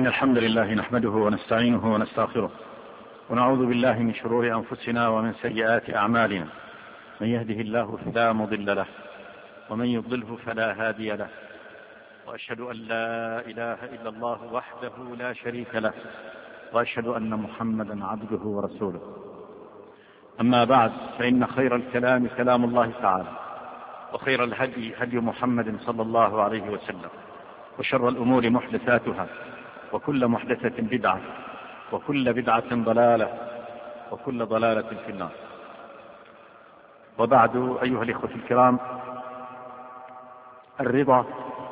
إن الحمد لله نحمده ونستعينه ونستغفره ونعوذ بالله من شرور أنفسنا ومن سيئات أعمالنا. من يهده الله فلا مضل له ومن يضلله فلا هادي له، وأشهد أن لا إله إلا الله وحده لا شريك له، وأشهد أن محمدا عبده ورسوله. أما بعد، فإن خير الكلام كلام الله تعالى، وخير الهدي هدي محمد صلى الله عليه وسلم، وشر الأمور محدثاتها، وكل محدثة بدعة، وكل بدعة ضلالة، وكل ضلالة في النار. وبعد، أيها الإخوة الكرام، الرضا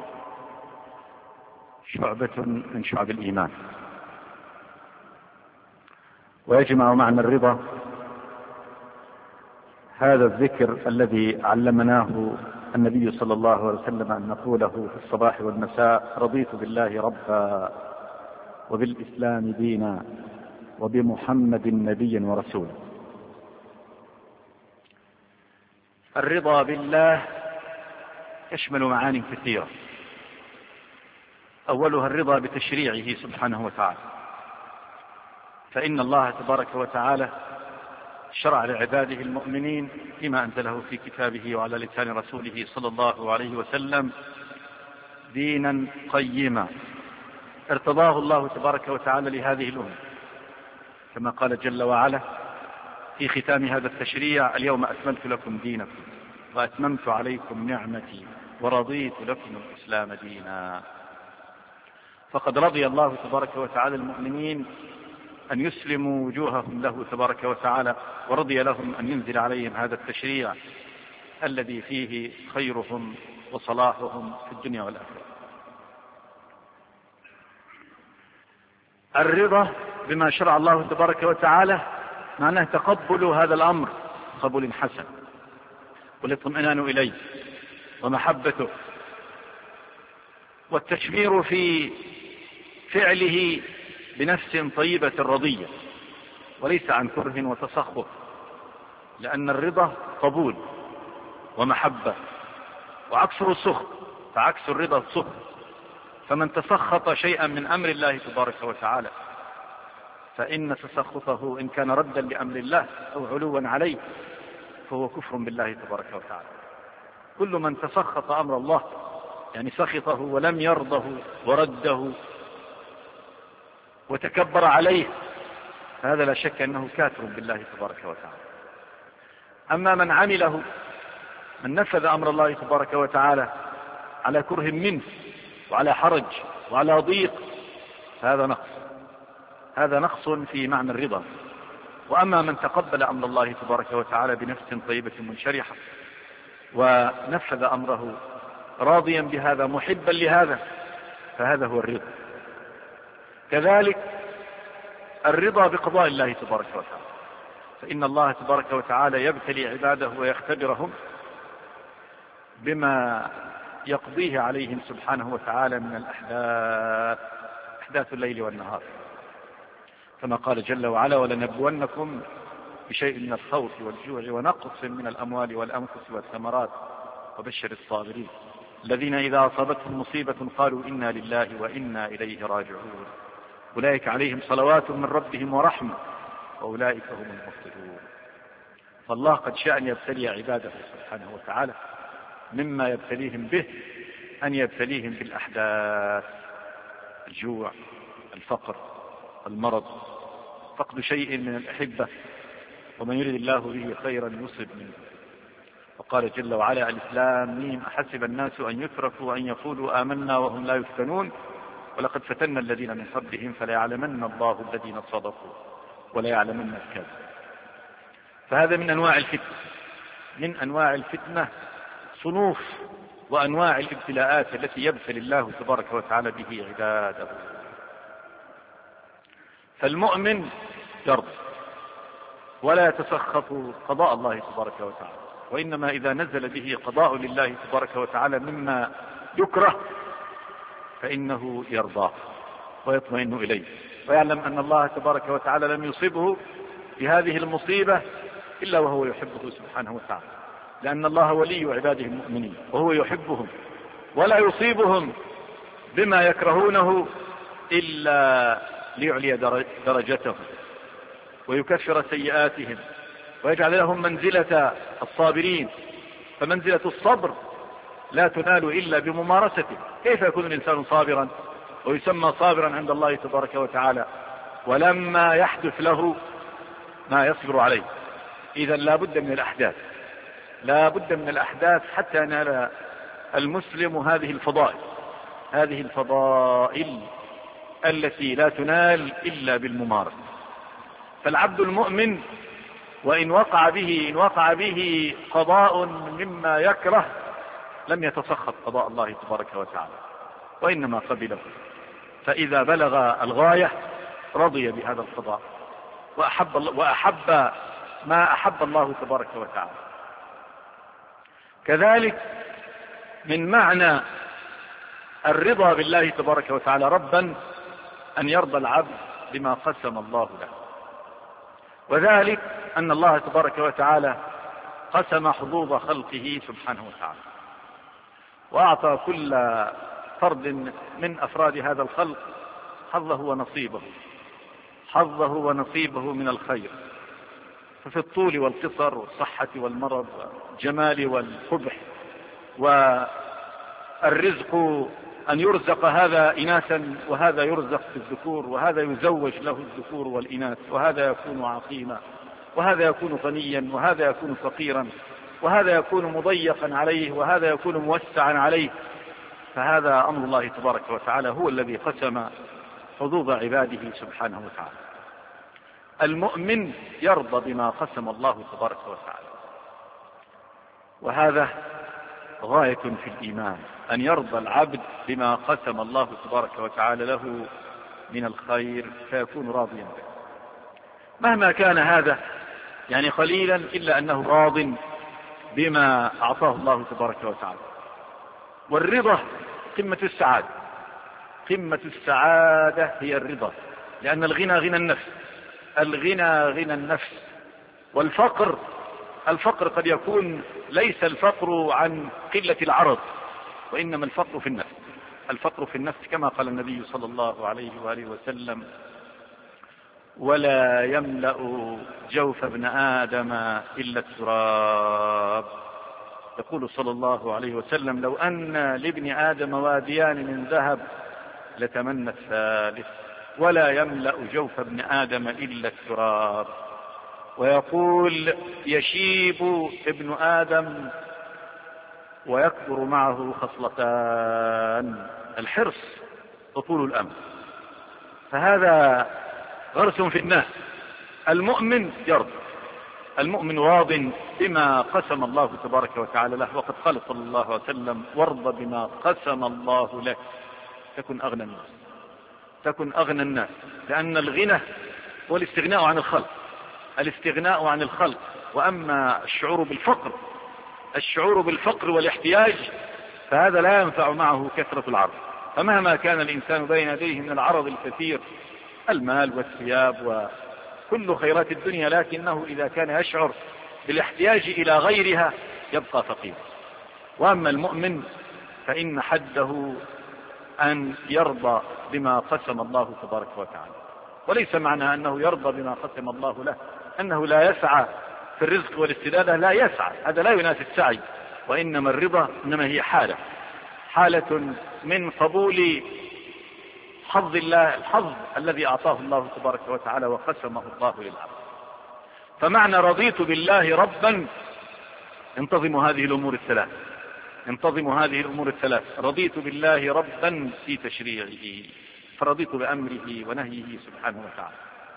شعبة من شعب الإيمان، ويجمع معنى الرضا هذا الذكر الذي علمناه النبي صلى الله عليه وسلم أن نقوله في الصباح والمساء: رضيت بالله ربا وبالإسلام دينا وبمحمد نبيا ورسولا. الرضا بالله يشمل معاني كثيرة، أولها الرضا بتشريعه سبحانه وتعالى، فإن الله تبارك وتعالى شرع لعباده المؤمنين فيما أنزله في كتابه وعلى لسان رسوله صلى الله عليه وسلم دينا قيما ارتضاه الله تبارك وتعالى لهذه الأمة، كما قال جل وعلا في ختام هذا التشريع: اليوم أكملت لكم دينكم وأتممت عليكم نعمتي ورضيت لكم الإسلام دينا. فقد رضي الله تبارك وتعالى المؤمنين أن يسلموا وجوههم له تبارك وتعالى، ورضي لهم أن ينزل عليهم هذا التشريع الذي فيه خيرهم وصلاحهم في الدنيا والآخرة. الرضا بما شرع الله تبارك وتعالى معناه تقبل هذا الأمر قبول حسن، والاطمئنان إليه ومحبته، والتشمير في فعله بنفس طيبة رضية وليس عن كره وتسخط، لأن الرضا قبول ومحبة، وعكسه السخط، فعكس الرضا السخط. فمن تسخط شيئا من أمر الله تبارك وتعالى فإن تسخطه إن كان ردا لأمر الله أو علوا عليه فهو كفر بالله تبارك وتعالى. كل من تسخط أمر الله، يعني سخطه ولم يرضه ورده وتكبر عليه، فهذا لا شك أنه كافر بالله تبارك وتعالى. أما من عمله، من نفذ أمر الله تبارك وتعالى على كره منه وعلى حرج وعلى ضيق، فهذا نقص، هذا نقص في معنى الرضا. وأما من تقبل أمر الله تبارك وتعالى بنفس طيبة منشرحة ونفذ أمره راضيا بهذا محبا لهذا، فهذا هو الرضا. كذلك الرضا بقضاء الله تبارك وتعالى، فإن الله تبارك وتعالى يبتلي عباده ويختبرهم بما يقضيه عليهم سبحانه وتعالى من الأحداث، أحداث الليل والنهار، كما قال جل وعلا: ولنبلونكم بشيء من الخوف والجوع ونقص من الأموال والأنفس والثمرات وبشر الصابرين الذين إذا أصابتهم مصيبة قالوا إنا لله وإنا إليه راجعون أولئك عليهم صلوات من ربهم ورحمة وأولئك هم المفلحون. فالله قد شاء أن يبتلي عباده سبحانه وتعالى، مما يبتليهم به أن يبتليهم بالأحداث: الجوع، الفقر، المرض، فقد شيء من الأحبة، ومن يرد الله به خيرا يصب منه. وقال جل وعلا: الإسلام ميم أحسب الناس أن يتركوا أن يقولوا آمنا وهم لا يفتنون ولقد فتنا الذين من قبلهم فلا يعلمن الله الذين صدقوا ولا يعلمن الكاذبين. فهذا من أنواع الفتنة، من أنواع الفتنة صنوف وأنواع الابتلاءات التي يبتلي الله تبارك وتعالى به عباده. فالمؤمن يرضى ولا يتسخط قضاء الله تبارك وتعالى، وإنما إذا نزل به قضاء لله تبارك وتعالى مما يكره فإنه يرضاه ويطمئن إليه، ويعلم أن الله تبارك وتعالى لم يصيبه بهذه المصيبة إلا وهو يحبه سبحانه وتعالى، لأن الله ولي عباده المؤمنين وهو يحبهم ولا يصيبهم بما يكرهونه إلا ليعلي درجتهم ويكفر سيئاتهم ويجعل لهم منزلة الصابرين. فمنزلة الصبر لا تنال إلا بممارسته. كيف يكون الإنسان صابرا ويسمى صابرا عند الله تبارك وتعالى ولما يحدث له ما يصبر عليه؟ إذا لا بد من الأحداث، لا بد من الأحداث حتى ينال المسلم هذه الفضائل التي لا تنال إلا بالممارسة. فالعبد المؤمن وإن وقع به قضاء مما يكره لم يتسخط قضاء الله تبارك وتعالى وإنما قبله. فإذا بلغ الغاية رضي بهذا القضاء وأحب ما أحب الله تبارك وتعالى. كذلك من معنى الرضا بالله تبارك وتعالى ربا أن يرضى العبد بما قسم الله له، وذلك أن الله تبارك وتعالى قسم حظوظ خلقه سبحانه وتعالى، وأعطى كل فرد من أفراد هذا الخلق حظه ونصيبه من الخير. ففي الطول والقصر والصحة والمرض والجمال والقبح، والرزق أن يرزق هذا إناثا وهذا يرزق بالذكور، وهذا يزوج له الذكور والإناث، وهذا يكون عقيما، وهذا يكون غنيا، وهذا يكون فقيرا، وهذا يكون مضيقا عليه، وهذا يكون موسعا عليه. فهذا أمر الله تبارك وتعالى، هو الذي قسم حظوظ عباده سبحانه وتعالى. المؤمن يرضى بما قسم الله تبارك وتعالى، وهذا غاية في الإيمان، أن يرضى العبد بما قسم الله تبارك وتعالى له من الخير فيكون راضيا به مهما كان هذا، يعني قليلا، إلا أنه راض بما أعطاه الله تبارك وتعالى. والرضا قمة السعادة هي الرضا، لأن الغنى غنى النفس. والفقر قد يكون ليس الفقر عن قلة العرض، وإنما الفقر في النفس كما قال النبي صلى الله عليه وآله وسلم: ولا يملأ جوف ابن آدم إلا التراب. يقول صلى الله عليه وسلم: لو أن لابن آدم واديان من ذهب لتمنى الثالث. ولا يملأ جوف ابن آدم إلا التراب. ويقول: يشيب ابن آدم ويكبر معه خصلتان: الحرص وطول الأمل. فهذا غرس في الناس. المؤمن يرضى، المؤمن راض بما قسم الله تبارك وتعالى له، وقد قال صلى الله عليه وسلم: وارض بما قسم الله لك تكن أغنى الناس. لأن الغنى هو الاستغناء عن الخلق. وأما الشعور بالفقر والاحتياج فهذا لا ينفع معه كثرة العرض. فمهما كان الإنسان بين يديه من العرض الكثير، المال والثياب وكل خيرات الدنيا، لكنه إذا كان يشعر بالاحتياج إلى غيرها يبقى فقيرا. وأما المؤمن فإن حده أن يرضى بما قسم الله تبارك وتعالى. وليس معنى أنه يرضى بما قسم الله له أنه لا يسعى في الرزق والاستدادة، لا يسعى، هذا لا ينافي السعي. وإنما الرضا إنما هي حالة من قبول حظ الله، الحظ الذي أعطاه الله تبارك وتعالى وقسمه الله للعبد. فمعنى رضيت بالله ربا، انتظموا هذه الأمور الثلاث. رضيت بالله ربا في تشريعه، فرضيت بأمره ونهيه سبحانه وتعالى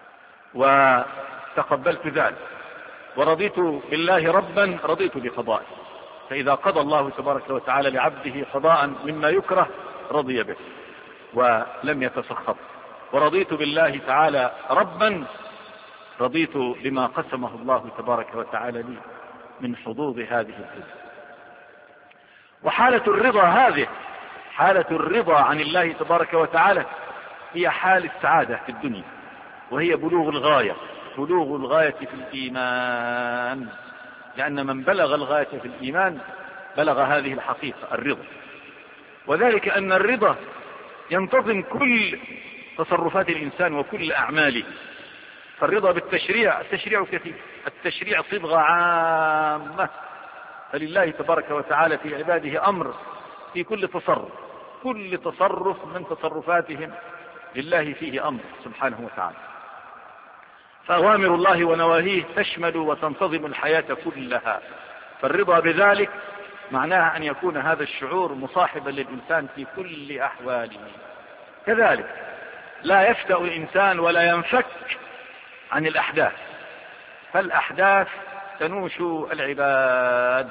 وتقبلت ذلك. ورضيت بالله ربا، رضيت بقضائه. فإذا قضى الله تبارك وتعالى لعبده قضاء مما يكره رضي به ولم يتسخط. ورضيت بالله تعالى ربا، رضيت بما قسمه الله تبارك وتعالى لي من حظوظ هذه الحظوظ. وحالة الرضا هذه، حالة الرضا عن الله تبارك وتعالى، هي حال السعادة في الدنيا، وهي بلوغ الغاية في الإيمان. لأن من بلغ الغاية في الإيمان بلغ هذه الحقيقة، الرضا. وذلك أن الرضا ينتظم تصرفات الإنسان وكل أعماله. فالرضا بالتشريع، التشريع كثير، التشريع صبغة عامة، فلله تبارك وتعالى في عباده أمر في كل تصرف، كل تصرف من تصرفاتهم لله فيه أمر سبحانه وتعالى. فأوامر الله ونواهيه تشمل وتنتظم الحياة كلها. فالرضا بذلك معناها أن يكون هذا الشعور مصاحبا للإنسان في كل أحواله. كذلك لا يفتأ الإنسان ولا ينفك عن الأحداث، فالأحداث تنوش العباد،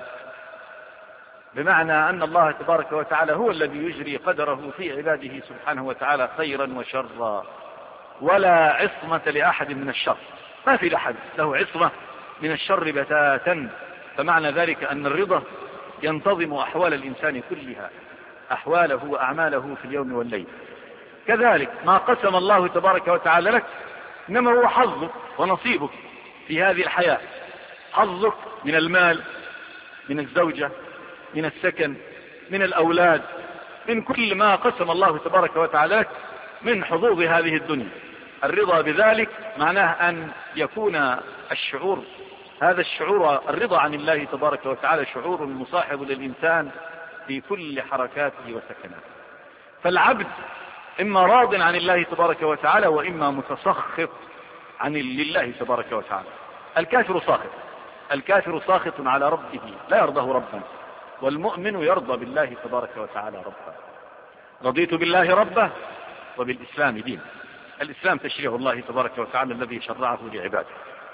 بمعنى أن الله تبارك وتعالى هو الذي يجري قدره في عباده سبحانه وتعالى خيرا وشرا، ولا عصمة لأحد من الشر، ما في أحد له عصمة من الشر بتاتا. فمعنى ذلك أن الرضا ينتظم أحوال الإنسان كلها، أحواله وأعماله في اليوم والليل. كذلك ما قسم الله تبارك وتعالى لك إنما هو حظك ونصيبك في هذه الحياة، حظك من المال، من الزوجة، من السكن، من الأولاد، من كل ما قسم الله تبارك وتعالى لك من حظوظ هذه الدنيا. الرضا بذلك معناه أن يكون الشعور، هذا الشعور الرضا عن الله تبارك وتعالى شعور مصاحب للإنسان في كل حركاته وسكناته. فالعبد إما راض عن الله تبارك وتعالى وإما متسخط عن لله تبارك وتعالى. الكافر ساخط، الكافر ساخط على ربه لا يرضاه ربا، والمؤمن يرضى بالله تبارك وتعالى ربا. رضيت بالله ربه وبالإسلام دين. الإسلام تشريع الله تبارك وتعالى الذي شرعه لعباده،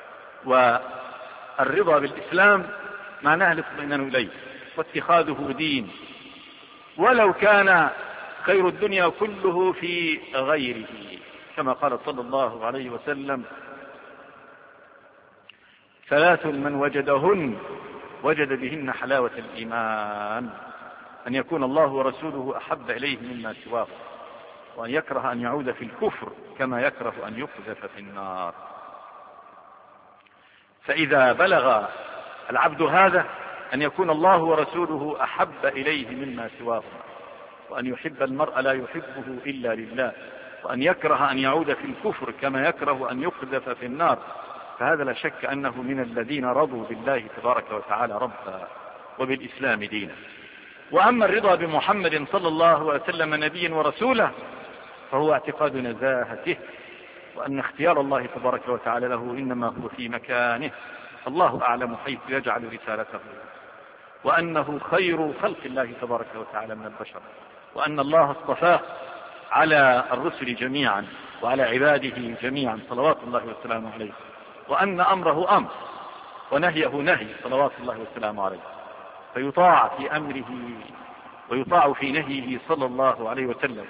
والرضا بالإسلام معناه الاطمئنان إليه واتخاذه دين، ولو كان خير الدنيا كله في غيره، كما قال صلى الله عليه وسلم: ثلاث من وجدهن وجد بهن حلاوة الإيمان: أن يكون الله ورسوله أحب إليه مما سواه، وأن يكره أن يعود في الكفر كما يكره أن يقذف في النار. فإذا بلغ العبد هذا أن يكون الله ورسوله أحب إليه مما سواه، وأن يحب المرء لا يحبه إلا لله، وأن يكره أن يعود في الكفر كما يكره أن يقذف في النار، فهذا لا شك أنه من الذين رضوا بالله تبارك وتعالى ربا وبالإسلام دينا. وأما الرضا بمحمد صلى الله عليه وسلم نبيا ورسولا فهو اعتقاد نزاهته، وأن اختيار الله تبارك وتعالى له إنما هو في مكانه، الله أعلم حيث يجعل رسالته، وأنه خير خلق الله تبارك وتعالى من البشر، وأن الله اصطفاه على الرسل جميعا وعلى عباده جميعا صلوات الله وسلامه عليه، وأن أمره أمر ونهيه نهي صلوات الله وسلامه عليه، فيطاع في أمره ويطاع في نهيه صلى الله عليه وسلم،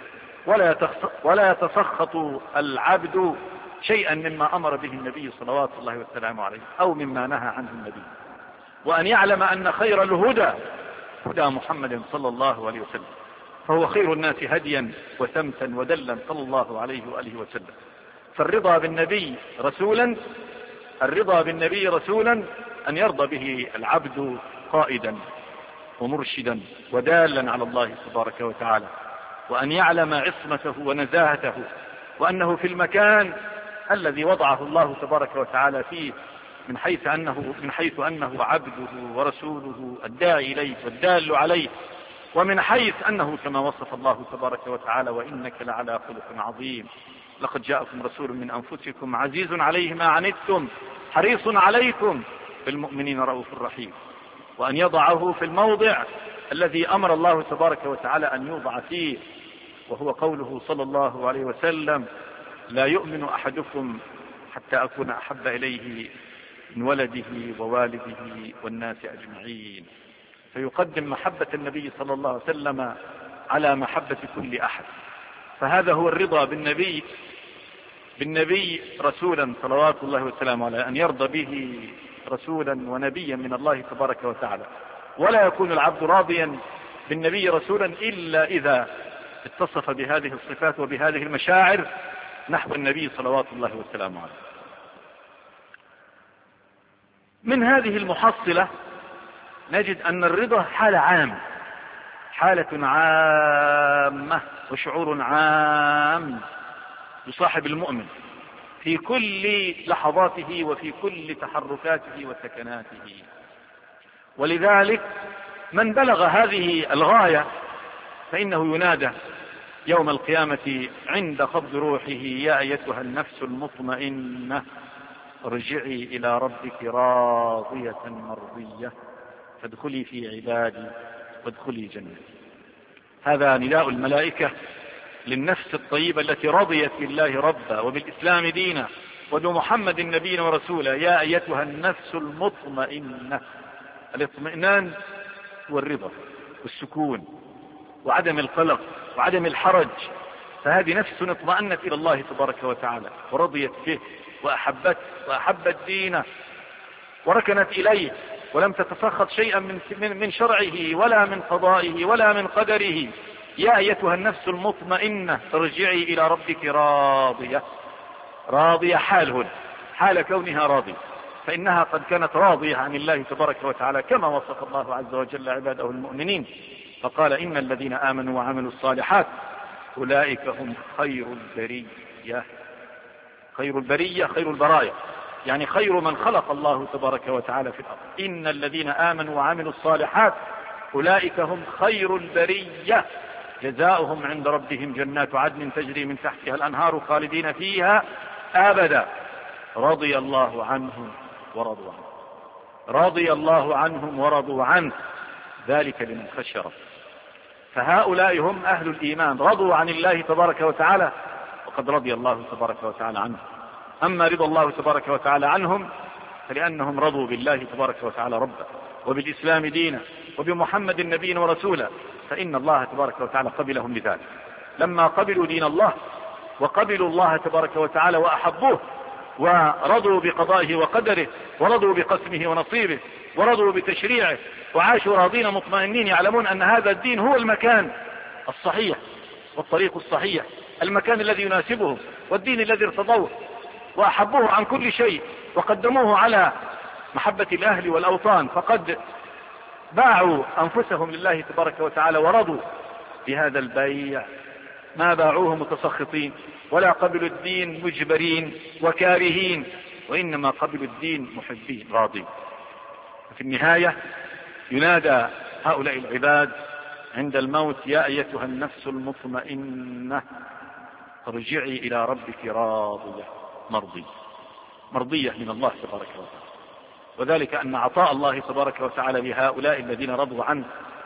ولا يتسخط العبد شيئا مما أمر به النبي صلوات الله وسلامه عليه أو مما نهى عنه النبي. وأن يعلم أن خير الهدى هدى محمد صلى الله عليه وسلم، فهو خير الناس هديا وسمتا ودلا صلى الله عليه وآله وسلم. فالرضا بالنبي رسولا، الرضا بالنبي رسولا أن يرضى به العبد قائدا ومرشدا ودالا على الله تبارك وتعالى، وأن يعلم عصمته ونزاهته، وأنه في المكان الذي وضعه الله تبارك وتعالى فيه، من حيث أنه عبده ورسوله الداعي إليه والدال عليه، ومن حيث أنه كما وصف الله تبارك وتعالى: وإنك لعلى خلق عظيم، لقد جاءكم رسول من أنفسكم عزيز عليه ما عنتم حريص عليكم بالمؤمنين رؤوف رحيم. وأن يضعه في الموضع الذي أمر الله تبارك وتعالى أن يوضع فيه، وهو قوله صلى الله عليه وسلم: لا يؤمن أحدكم حتى أكون أحب إليه من ولده ووالده والناس أجمعين. فيقدم محبة النبي صلى الله عليه وسلم على محبة كل أحد. فهذا هو الرضا بالنبي رسولا صلوات الله وسلامه عليه، أن يرضى به رسولا ونبيا من الله تبارك وتعالى. ولا يكون العبد راضيا بالنبي رسولا إلا إذا اتصف بهذه الصفات وبهذه المشاعر نحو النبي صلوات الله وسلامه عليه. من هذه المحصلة نجد أن الرضا حالة عامة، حالة عامة وشعور عام يصاحب المؤمن في كل لحظاته وفي كل تحركاته وسكناته. ولذلك من بلغ هذه الغاية فإنه ينادى يوم القيامة عند قبض روحه: يا أيتها النفس المطمئنة ارجعي إلى ربك راضية مرضية فادخلي في عبادي وادخلي جنتي. هذا نداء الملائكة للنفس الطيبة التي رضيت بالله ربا وبالإسلام دينا وبمحمد نبينا ورسولا: يا أيتها النفس المطمئنة. الاطمئنان والرضا والسكون وعدم القلق وعدم الحرج. فهذه نفس اطمأنت إلى الله تبارك وتعالى ورضيت به وأحبت دينه وركنت إليه ولم تتسخط شيئا من شرعه ولا من قضائه ولا من قدره. يا أيتها النفس المطمئنة ارجعي إلى ربك راضية حال هنا، حال كونها راضية، فإنها قد كانت راضية عن الله تبارك وتعالى كما وصف الله عز وجل عباده المؤمنين، فقال: إن الذين آمنوا وعملوا الصالحات أولئك هم خير البرية. خير البرية خير البرايا، يعني خير من خلق الله تبارك وتعالى في الأرض. إن الذين آمنوا وعملوا الصالحات أولئك هم خير البرية جزاؤهم عند ربهم جنات عدن تجري من تحتها الأنهار خالدين فيها أبدا رضي الله عنهم ورضوا عنه. رضي الله عنهم ورضوا عنه ذلك لمن خشي ربه. فهؤلاء هم أهل الإيمان، رضوا عن الله تبارك وتعالى وقد رضي الله تبارك وتعالى عنهم. أما رضا الله تبارك وتعالى عنهم فلأنهم رضوا بالله تبارك وتعالى ربا وبالإسلام دينا وبمحمد النبي ورسوله، فإن الله تبارك وتعالى قبلهم لذلك. لما قبلوا دين الله وقبلوا الله تبارك وتعالى وأحبوه ورضوا بقضائه وقدره ورضوا بقسمه ونصيبه ورضوا بتشريعه وعاشوا راضين مطمئنين يعلمون أن هذا الدين هو المكان الصحيح والطريق الصحيح، المكان الذي يناسبهم والدين الذي ارتضوه وأحبوه عن كل شيء وقدموه على محبة الأهل والأوطان، فقد باعوا أنفسهم لله تبارك وتعالى ورضوا بهذا البيع. ما باعوه متسخطين ولا قبلوا الدين مجبرين وكارهين، وإنما قبلوا الدين محبين راضين. في النهاية ينادى هؤلاء العباد عند الموت: يا أيتها النفس المطمئنة ارجعي إلى ربك راضية مرضية من الله تبارك وتعالى. وذلك أن عطاء الله تبارك وتعالى لهؤلاء الذين رضوا عنه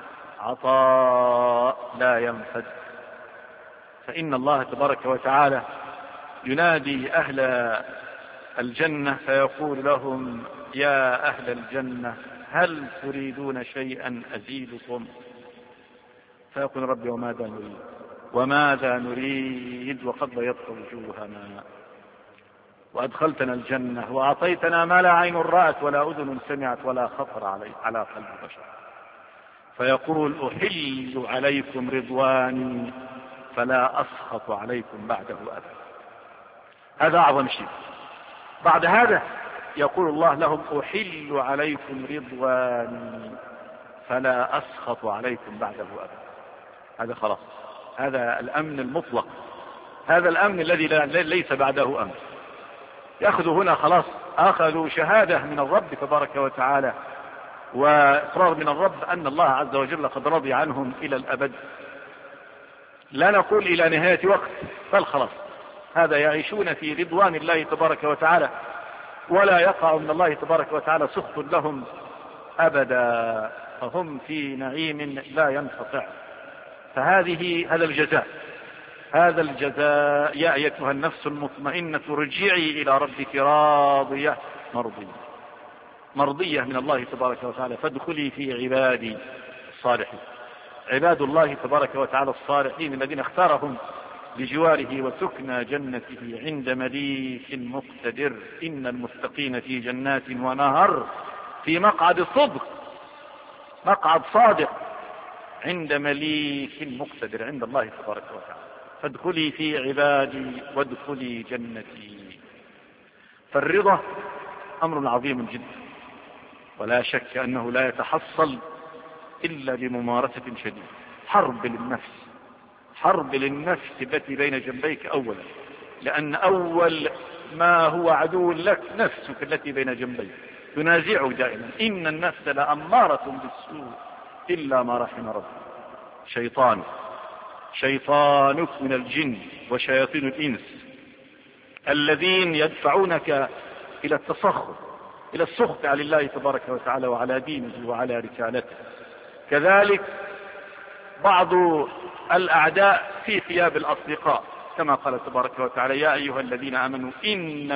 عطاء لا ينفد. فإن الله تبارك وتعالى ينادي أهل الجنة فيقول لهم: يا أهل الجنة هل تريدون شيئا أزيدكم؟ فيقول: ربي وماذا نريد وقد بيضت وجوهنا وأدخلتنا الجنة وأعطيتنا ما لا عين رأت ولا أذن سمعت ولا خطر على قلب بشر. فيقول: أحل عليكم رضواني فلا أسخط عليكم بعده أبدا. هذا أعظم شيء. بعد هذا يقول الله لهم: أحل عليكم رضواني فلا أسخط عليكم بعده أبدا. هذا خلاص، هذا الأمن المطلق، هذا الأمن الذي ليس بعده أمن. يأخذوا هنا خلاص، أخذوا شهادة من الرب تبارك وتعالى وإقرار من الرب أن الله عز وجل قد رضي عنهم إلى الأبد، لا نقول إلى نهاية وقت، بل خلاص هذا يعيشون في رضوان الله تبارك وتعالى ولا يقع من الله تبارك وتعالى سخط لهم أبدا، فهم في نعيم لا ينقطع. هذا الجزاء يا أيتها النفس المطمئنة ارجعي إلى ربك راضية مرضية من الله تبارك وتعالى فادخلي في عبادي الصالحين. عباد الله تبارك وتعالى الصالحين الذين اختارهم لجواره وسكنى جنته عند مليك مقتدر. إن المتقين في جنات ونهر في مقعد صادق عند مليك مقتدر عند الله تبارك وتعالى. فادخلي في عبادي وادخلي جنتي. فالرضا أمر عظيم جدا، ولا شك أنه لا يتحصل إلا بممارسة شديدة. حرب للنفس التي بين جنبيك أولا، لأن أول ما هو عدو لك نفسك التي بين جنبيك، تنازعه دائما. إن النفس لأمارة بالسوء إلا ما رحم ربك. شيطانك من الجن وشياطين الإنس الذين يدفعونك إلى التسخط، إلى السخط على الله تبارك وتعالى وعلى دينه وعلى رسالته. كذلك بعض الأعداء في ثياب الأصدقاء، كما قال تبارك وتعالى: يا أيها الذين آمنوا إن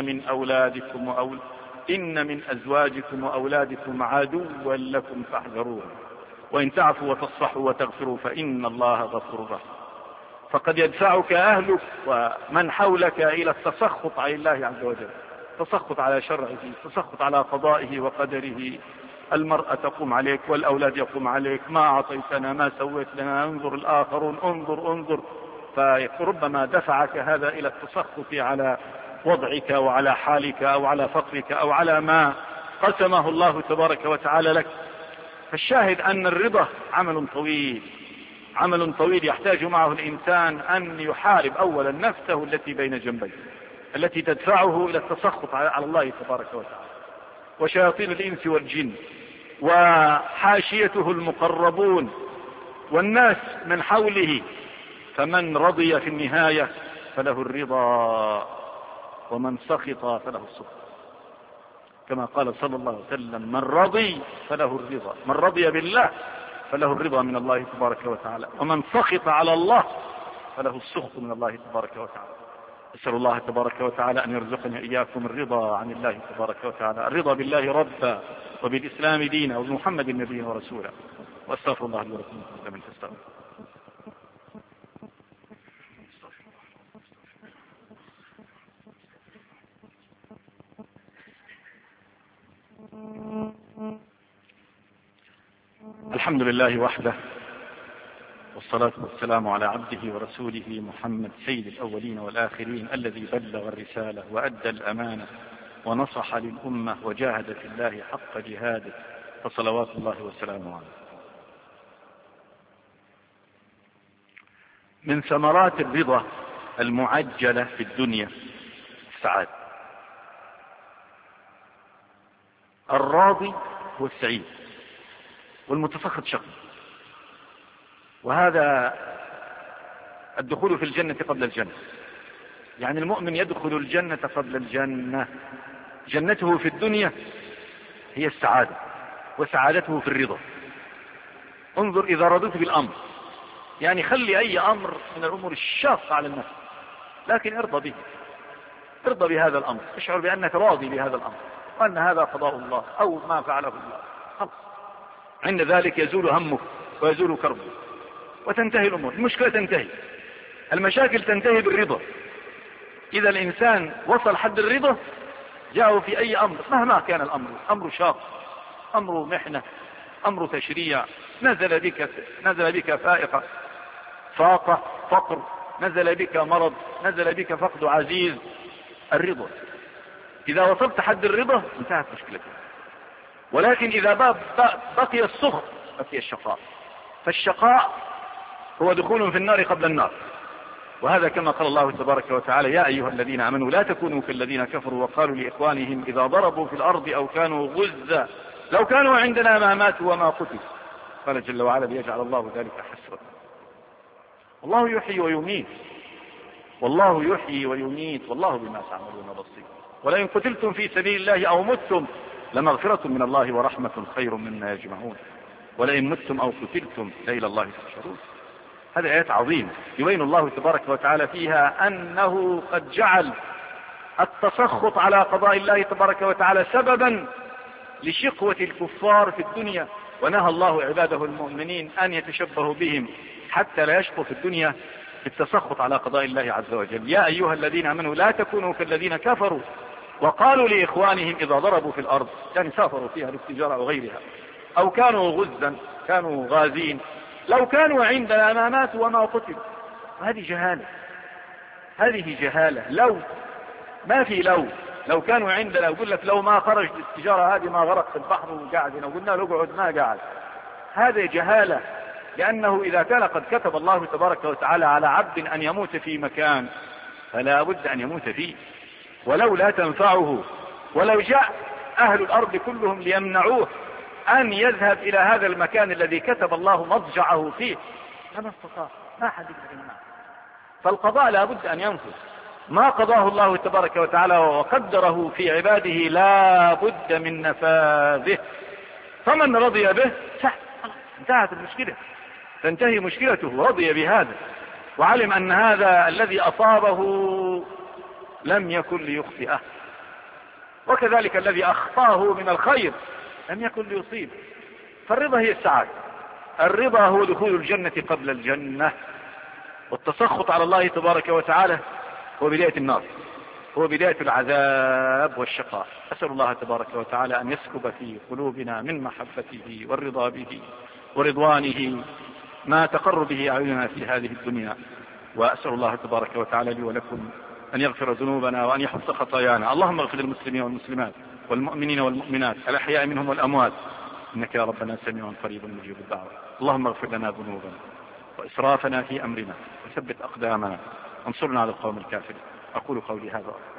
من أزواجكم وأولادكم عدوا لكم فاحذروه وإن تعفوا وتصفحوا وتغفروا فإن الله غفور رحيم. فقد يدفعك أهلك ومن حولك إلى التسخط على الله عز وجل، تسخط على شرعه، تسخط على قضائه وقدره. المرأة تقوم عليك والأولاد يقوم عليك: ما أعطيتنا، ما سويت لنا، انظر الآخرون، انظر. فربما دفعك هذا إلى التسخط على وضعك وعلى حالك أو على فقرك أو على ما قسمه الله تبارك وتعالى لك. فالشاهد أن الرضا عمل طويل يحتاج معه الإنسان أن يحارب أولا نفسه التي بين جنبيه، التي تدفعه إلى التسخط على الله تبارك وتعالى، وشياطين الإنس والجن وحاشيته المقربون والناس من حوله. فمن رضي في النهاية فله الرضا، ومن سخط فله السخط، كما قال صلى الله عليه وسلم: من رضي فله الرضا، من رضي بالله فله الرضا من الله تبارك وتعالى، ومن سخط على الله فله السخط من الله تبارك وتعالى. أسأل الله تبارك وتعالى أن يرزقني إياكم الرضا عن الله تبارك وتعالى، الرضا بالله ربا وبالإسلام دينا وبمحمد نبيا ورسولا. وأستغفر الله لي ولكم من تستغفر. الحمد لله وحده، والصلاة والسلام على عبده ورسوله محمد سيد الأولين والآخرين، الذي بلغ الرسالة وأدى الأمانة ونصح للأمة وجاهد في الله حق جهاده، فصلوات الله وسلامه عليه. من ثمرات الرضا المعجلة في الدنيا السعادة. الراضي هو السعيد، والمتسخط شقي. وهذا الدخول في الجنة قبل الجنة، يعني المؤمن يدخل الجنة قبل الجنة. جنته في الدنيا هي السعادة، وسعادته في الرضا. انظر إذا رضيت بالأمر، يعني خلي أي أمر من الأمور الشاقة على النفس، لكن ارضى به، ارضى بهذا الأمر، اشعر بأنك راضي بهذا الأمر وأن هذا قضاء الله أو ما فعله الله. خلاص، عند ذلك يزول همك ويزول كربك وتنتهي الأمور. المشكلة تنتهي، المشاكل تنتهي بالرضا. إذا الإنسان وصل حد الرضا جاءه في أي أمر مهما كان الأمر، أمر شاق، أمر محنة، أمر تشريع، نزل بك فائقة، فاقة، فقر، نزل بك مرض، نزل بك فقد عزيز. الرضا إذا وصلت حد الرضا انتهت مشكلتك. ولكن إذا بقي السخط بقي الشقاء، فالشقاء هو دخول في النار قبل النار. وهذا كما قال الله تبارك وتعالى: يا أيها الذين آمنوا لا تكونوا كالذين كفروا وقالوا لإخوانهم إذا ضربوا في الأرض أو كانوا غزا لو كانوا عندنا ما ماتوا وما قتلوا. قال جل وعلا: ليجعل الله ذلك حسرة. الله يحيي ويميت، والله بما تعملون بصير. ولئن قتلتم في سبيل الله أو متم لمغفرة من الله ورحمة خير مما يجمعون، ولئن متم أو قتلتم فإلى الله تحشرون. هذه آيات عظيمة يبين الله تبارك وتعالى فيها أنه قد جعل التسخط على قضاء الله تبارك وتعالى سببا لشقوة الكفار في الدنيا، ونهى الله عباده المؤمنين أن يتشبهوا بهم حتى لا يشقوا في الدنيا بالتسخط على قضاء الله عز وجل. يا أيها الذين آمنوا لا تكونوا كالذين كفروا وقالوا لإخوانهم إذا ضربوا في الأرض، يعني سافروا فيها للتجارة أو غيرها، أو كانوا غزا، كانوا غازين، لو كانوا عندنا ما ماتوا وما قتلوا. هذه جهالة. لو ما في لو كانوا عندنا، يقول لك لو ما خرج التجارة هذه ما غرق في البحر وقاعد هنا، وقلنا له اقعد ما قاعد. هذه جهالة، لأنه إذا كان قد كتب الله تبارك وتعالى على عبد أن يموت في مكان فلا بد أن يموت فيه، ولو لا تنفعه، ولو جاء أهل الأرض كلهم ليمنعوه أن يذهب إلى هذا المكان الذي كتب الله مضجعه فيه فما استطاع، ما حد يقدر يمنعه. فالقضاء لا بد أن ينفذ، ما قضاه الله تبارك وتعالى وقدره في عباده لا بد من نفاذه. فمن رضي به انتهت المشكلة، تنتهي مشكلته، رضي بهذا وعلم أن هذا الذي أصابه لم يكن ليخطئه، وكذلك الذي أخطاه من الخير لم يكن ليصيب. فالرضا هي السعادة، الرضا هو دخول الجنة قبل الجنة، والتسخط على الله تبارك وتعالى هو بداية النار، هو بداية العذاب والشقاء. أسأل الله تبارك وتعالى أن يسكب في قلوبنا من محبته والرضا به ورضوانه ما تقر به أعيننا في هذه الدنيا. وأسأل الله تبارك وتعالى لي ولكم أن يغفر ذنوبنا وأن يحفظ خطايانا. اللهم اغفر للمسلمين والمسلمات والمؤمنين والمؤمنات الأحياء منهم والأموات، إنك يا ربنا سميع قريب مجيب الدعوة. اللهم اغفر لنا ذنوبنا وإسرافنا في أمرنا وثبت أقدامنا وانصرنا على القوم الكافرين. أقول قولي هذا